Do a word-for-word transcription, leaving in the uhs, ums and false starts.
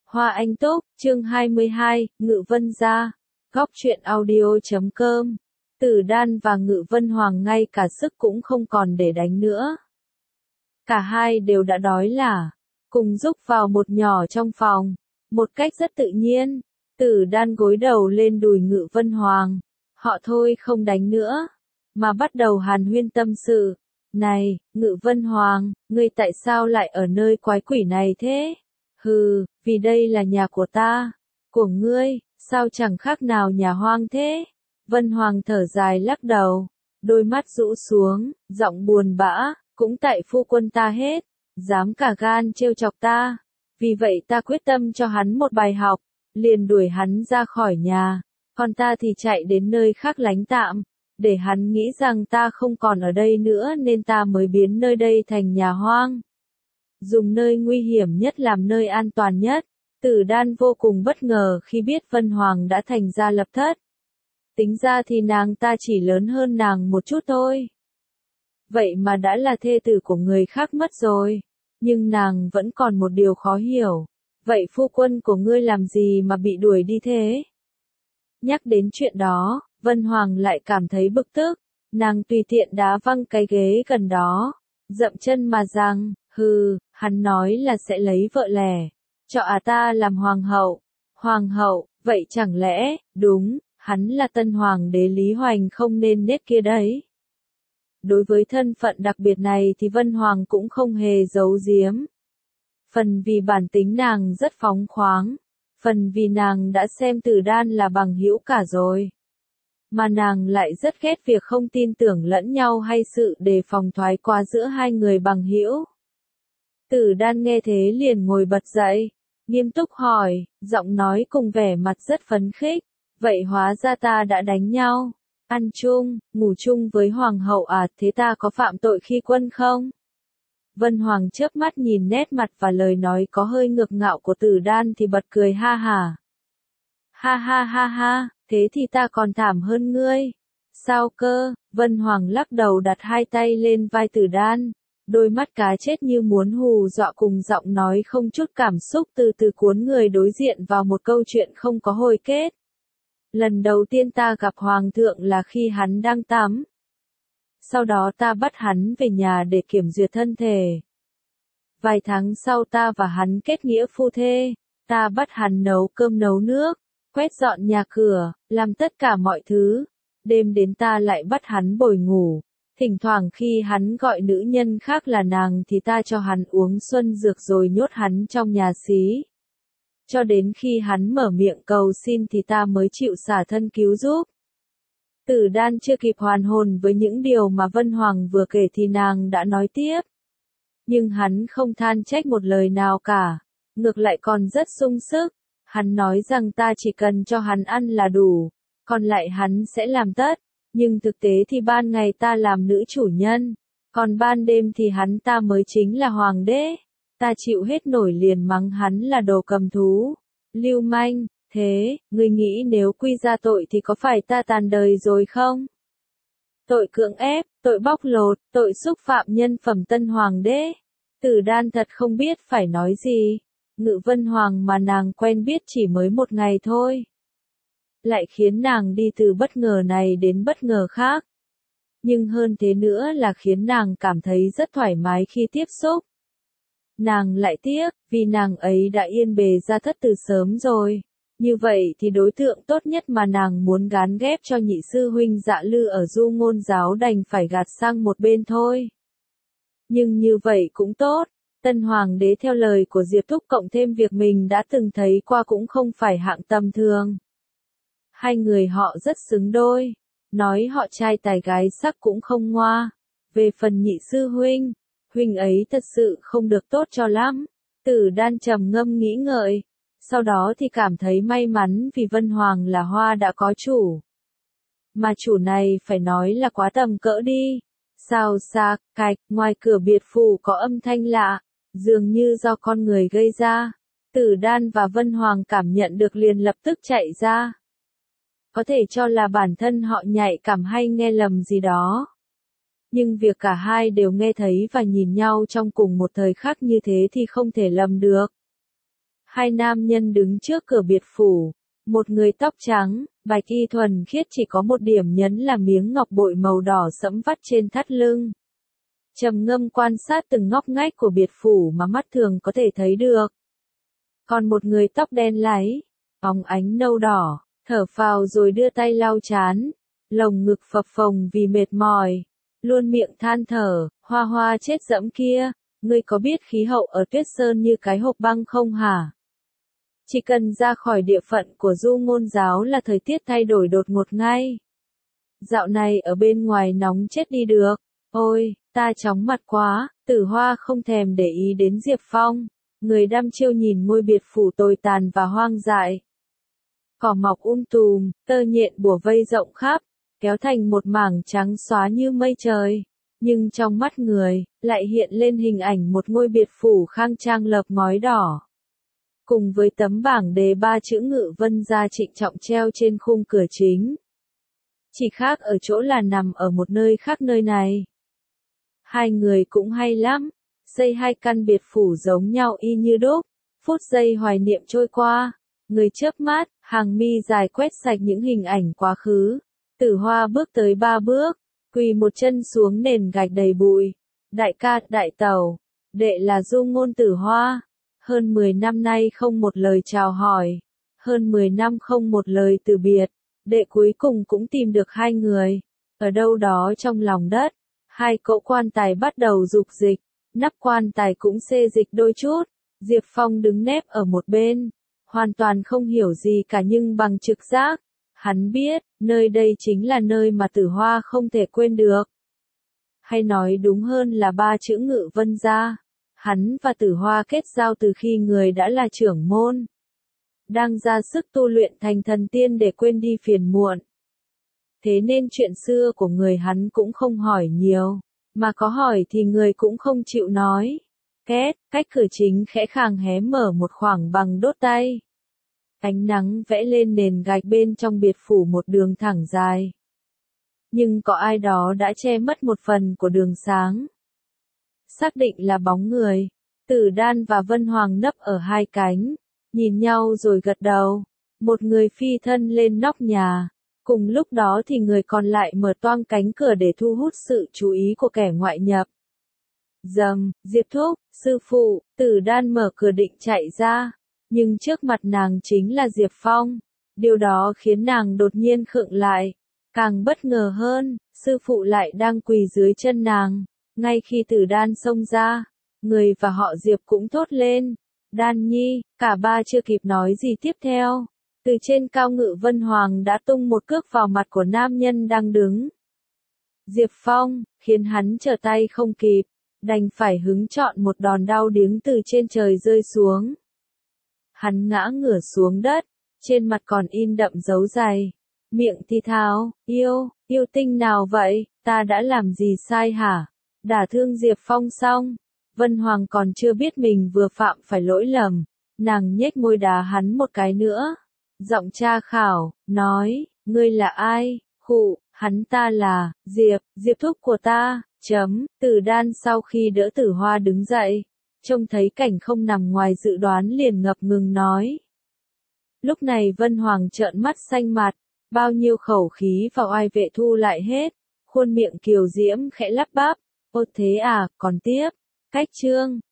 Hoa Anh Túc, chương hai mươi hai, Ngự Vân gia. Góc truyện audio chấm com. Tử Đan và Ngự Vân Hoàng ngay cả sức cũng không còn để đánh nữa. Cả hai đều đã đói lả, cùng rúc vào một nhỏ trong phòng, một cách rất tự nhiên. Tử Đan gối đầu lên đùi Ngự Vân Hoàng. Họ thôi không đánh nữa, mà bắt đầu hàn huyên tâm sự. Này, Ngự Vân Hoàng, ngươi tại sao lại ở nơi quái quỷ này thế? Hừ, vì đây là nhà của ta, của ngươi, sao chẳng khác nào nhà hoang thế? Vân Hoàng thở dài lắc đầu, đôi mắt rũ xuống, giọng buồn bã, cũng tại phu quân ta hết, dám cả gan trêu chọc ta. Vì vậy ta quyết tâm cho hắn một bài học, liền đuổi hắn ra khỏi nhà, còn ta thì chạy đến nơi khác lánh tạm, để hắn nghĩ rằng ta không còn ở đây nữa nên ta mới biến nơi đây thành nhà hoang. Dùng nơi nguy hiểm nhất làm nơi an toàn nhất. Tử Đan vô cùng bất ngờ khi biết Vân Hoàng đã thành gia lập thất. Tính ra thì nàng ta chỉ lớn hơn nàng một chút thôi. Vậy mà đã là thê tử của người khác mất rồi. Nhưng nàng vẫn còn một điều khó hiểu. Vậy phu quân của ngươi làm gì mà bị đuổi đi thế? Nhắc đến chuyện đó, Vân Hoàng lại cảm thấy bực tức. Nàng tùy tiện đá văng cái ghế gần đó, dậm chân mà rằng, hừ, hắn nói là sẽ lấy vợ lẻ, cho à ta làm hoàng hậu. Hoàng hậu, vậy chẳng lẽ, đúng, hắn là tân hoàng đế Lý Hoành không nên nết kia đấy. Đối với thân phận đặc biệt này thì Vân Hoàng cũng không hề giấu giếm. Phần vì bản tính nàng rất phóng khoáng, phần vì nàng đã xem Tử Đan là bằng hữu cả rồi. Mà nàng lại rất ghét việc không tin tưởng lẫn nhau hay sự đề phòng thoái qua giữa hai người bằng hữu. Tử Đan nghe thế liền ngồi bật dậy, nghiêm túc hỏi, giọng nói cùng vẻ mặt rất phấn khích, vậy hóa ra ta đã đánh nhau, ăn chung, ngủ chung với hoàng hậu à, thế ta có phạm tội khi quân không? Vân Hoàng chớp mắt nhìn nét mặt và lời nói có hơi ngược ngạo của Tử Đan thì bật cười ha hả. Ha ha ha ha, thế thì ta còn thảm hơn ngươi. Sao cơ? Vân Hoàng lắc đầu đặt hai tay lên vai Tử Đan. Đôi mắt cá chết như muốn hù dọa cùng giọng nói không chút cảm xúc từ từ cuốn người đối diện vào một câu chuyện không có hồi kết. Lần đầu tiên ta gặp Hoàng thượng là khi hắn đang tắm. Sau đó ta bắt hắn về nhà để kiểm duyệt thân thể. Vài tháng sau ta và hắn kết nghĩa phu thê, ta bắt hắn nấu cơm nấu nước, quét dọn nhà cửa, làm tất cả mọi thứ. Đêm đến ta lại bắt hắn bồi ngủ. Thỉnh thoảng khi hắn gọi nữ nhân khác là nàng thì ta cho hắn uống xuân dược rồi nhốt hắn trong nhà xí. Cho đến khi hắn mở miệng cầu xin thì ta mới chịu xả thân cứu giúp. Tử Đan chưa kịp hoàn hồn với những điều mà Vân Hoàng vừa kể thì nàng đã nói tiếp. Nhưng hắn không than trách một lời nào cả, ngược lại còn rất sung sức. Hắn nói rằng ta chỉ cần cho hắn ăn là đủ, còn lại hắn sẽ làm tất. Nhưng thực tế thì ban ngày ta làm nữ chủ nhân, còn ban đêm thì hắn ta mới chính là hoàng đế. Ta chịu hết nổi liền mắng hắn là đồ cầm thú, lưu manh. Thế, ngươi nghĩ nếu quy ra tội thì có phải ta tàn đời rồi không? Tội cưỡng ép, tội bóc lột, tội xúc phạm nhân phẩm tân hoàng đế. Tử Đan thật không biết phải nói gì. Ngự Vân Hoàng mà nàng quen biết chỉ mới một ngày thôi, lại khiến nàng đi từ bất ngờ này đến bất ngờ khác. Nhưng hơn thế nữa là khiến nàng cảm thấy rất thoải mái khi tiếp xúc. Nàng lại tiếc, vì nàng ấy đã yên bề gia thất từ sớm rồi. Như vậy thì đối tượng tốt nhất mà nàng muốn gán ghép cho nhị sư huynh Dạ Lư ở Du Ngôn giáo đành phải gạt sang một bên thôi. Nhưng như vậy cũng tốt, tân hoàng đế theo lời của Diệp Thúc cộng thêm việc mình đã từng thấy qua cũng không phải hạng tầm thường. Hai người họ rất xứng đôi, nói họ trai tài gái sắc cũng không ngoa. Về phần nhị sư huynh, huynh ấy thật sự không được tốt cho lắm. Tử Đan trầm ngâm nghĩ ngợi, sau đó thì cảm thấy may mắn vì Vân Hoàng là hoa đã có chủ. Mà chủ này phải nói là quá tầm cỡ đi. Xào xạc, cạch, ngoài cửa biệt phủ có âm thanh lạ, dường như do con người gây ra. Tử Đan và Vân Hoàng cảm nhận được liền lập tức chạy ra. Có thể cho là bản thân họ nhạy cảm hay nghe lầm gì đó. Nhưng việc cả hai đều nghe thấy và nhìn nhau trong cùng một thời khắc như thế thì không thể lầm được. Hai nam nhân đứng trước cửa biệt phủ, một người tóc trắng, bạch y thuần khiết chỉ có một điểm nhấn là miếng ngọc bội màu đỏ sẫm vắt trên thắt lưng. Trầm ngâm quan sát từng ngóc ngách của biệt phủ mà mắt thường có thể thấy được. Còn một người tóc đen láy, óng ánh nâu đỏ, thở phào rồi đưa tay lau chán, lồng ngực phập phồng vì mệt mỏi, luôn miệng than thở, Hoa Hoa chết dẫm kia, ngươi có biết khí hậu ở Tuyết Sơn như cái hộp băng không hả? Chỉ cần ra khỏi địa phận của Du Ngôn giáo là thời tiết thay đổi đột ngột ngay. Dạo này ở bên ngoài nóng chết đi được, ôi, ta chóng mặt quá, Tử Hoa không thèm để ý đến Diệp Phong, người đăm chiêu nhìn ngôi biệt phủ tồi tàn và hoang dại. Cỏ mọc um tùm, tơ nhện bủa vây rộng khắp, kéo thành một mảng trắng xóa như mây trời. Nhưng trong mắt người, lại hiện lên hình ảnh một ngôi biệt phủ khang trang lợp ngói đỏ. Cùng với tấm bảng đề ba chữ Ngự Vân gia trịnh trọng treo trên khung cửa chính. Chỉ khác ở chỗ là nằm ở một nơi khác nơi này. Hai người cũng hay lắm, xây hai căn biệt phủ giống nhau y như đúc, phút giây hoài niệm trôi qua, người chớp mắt, hàng mi dài quét sạch những hình ảnh quá khứ. Tử Hoa bước tới ba bước, quỳ một chân xuống nền gạch đầy bụi. Đại ca, đại tẩu, đệ là Du Ngôn Tử Hoa. Hơn mười năm nay không một lời chào hỏi, hơn mười năm không một lời từ biệt, đệ cuối cùng cũng tìm được hai người. Ở đâu đó trong lòng đất, hai cỗ quan tài bắt đầu rục dịch, nắp quan tài cũng xê dịch đôi chút. Diệp Phong đứng nép ở một bên, hoàn toàn không hiểu gì cả nhưng bằng trực giác, hắn biết, nơi đây chính là nơi mà Tử Hoa không thể quên được. Hay nói đúng hơn là ba chữ Ngự Vân gia. Hắn và Tử Hoa kết giao từ khi người đã là trưởng môn. Đang ra sức tu luyện thành thần tiên để quên đi phiền muộn. Thế nên chuyện xưa của người hắn cũng không hỏi nhiều, mà có hỏi thì người cũng không chịu nói. Két, cách cửa chính khẽ khàng hé mở một khoảng bằng đốt tay. Ánh nắng vẽ lên nền gạch bên trong biệt phủ một đường thẳng dài. Nhưng có ai đó đã che mất một phần của đường sáng. Xác định là bóng người, Tử Đan và Vân Hoàng nấp ở hai cánh, nhìn nhau rồi gật đầu. Một người phi thân lên nóc nhà, cùng lúc đó thì người còn lại mở toang cánh cửa để thu hút sự chú ý của kẻ ngoại nhập. Dầm, Diệp Thúc, sư phụ, Tử Đan mở cửa định chạy ra, nhưng trước mặt nàng chính là Diệp Phong. Điều đó khiến nàng đột nhiên khựng lại, càng bất ngờ hơn, sư phụ lại đang quỳ dưới chân nàng. Ngay khi Tử Đan xông ra, người và họ Diệp cũng thốt lên. Đan Nhi, cả ba chưa kịp nói gì tiếp theo. Từ trên cao Ngự Vân Hoàng đã tung một cước vào mặt của nam nhân đang đứng. Diệp Phong, khiến hắn trở tay không kịp, đành phải hứng chọn một đòn đau điếng từ trên trời rơi xuống. Hắn ngã ngửa xuống đất, trên mặt còn in đậm dấu giày. Miệng thì thào, yêu, yêu tinh nào vậy, ta đã làm gì sai hả? Đả thương Diệp Phong xong, Vân Hoàng còn chưa biết mình vừa phạm phải lỗi lầm, nàng nhếch môi đá hắn một cái nữa. Giọng tra khảo, nói, ngươi là ai? Khụ, hắn ta là, Diệp, Diệp thúc của ta, chấm, Tử Đan sau khi đỡ Tử Hoa đứng dậy, trông thấy cảnh không nằm ngoài dự đoán liền ngập ngừng nói. Lúc này Vân Hoàng trợn mắt xanh mặt, bao nhiêu khẩu khí vào oai vệ thu lại hết, khuôn miệng kiều diễm khẽ lắp bắp. Ô thế à, còn tiếp. Cách chương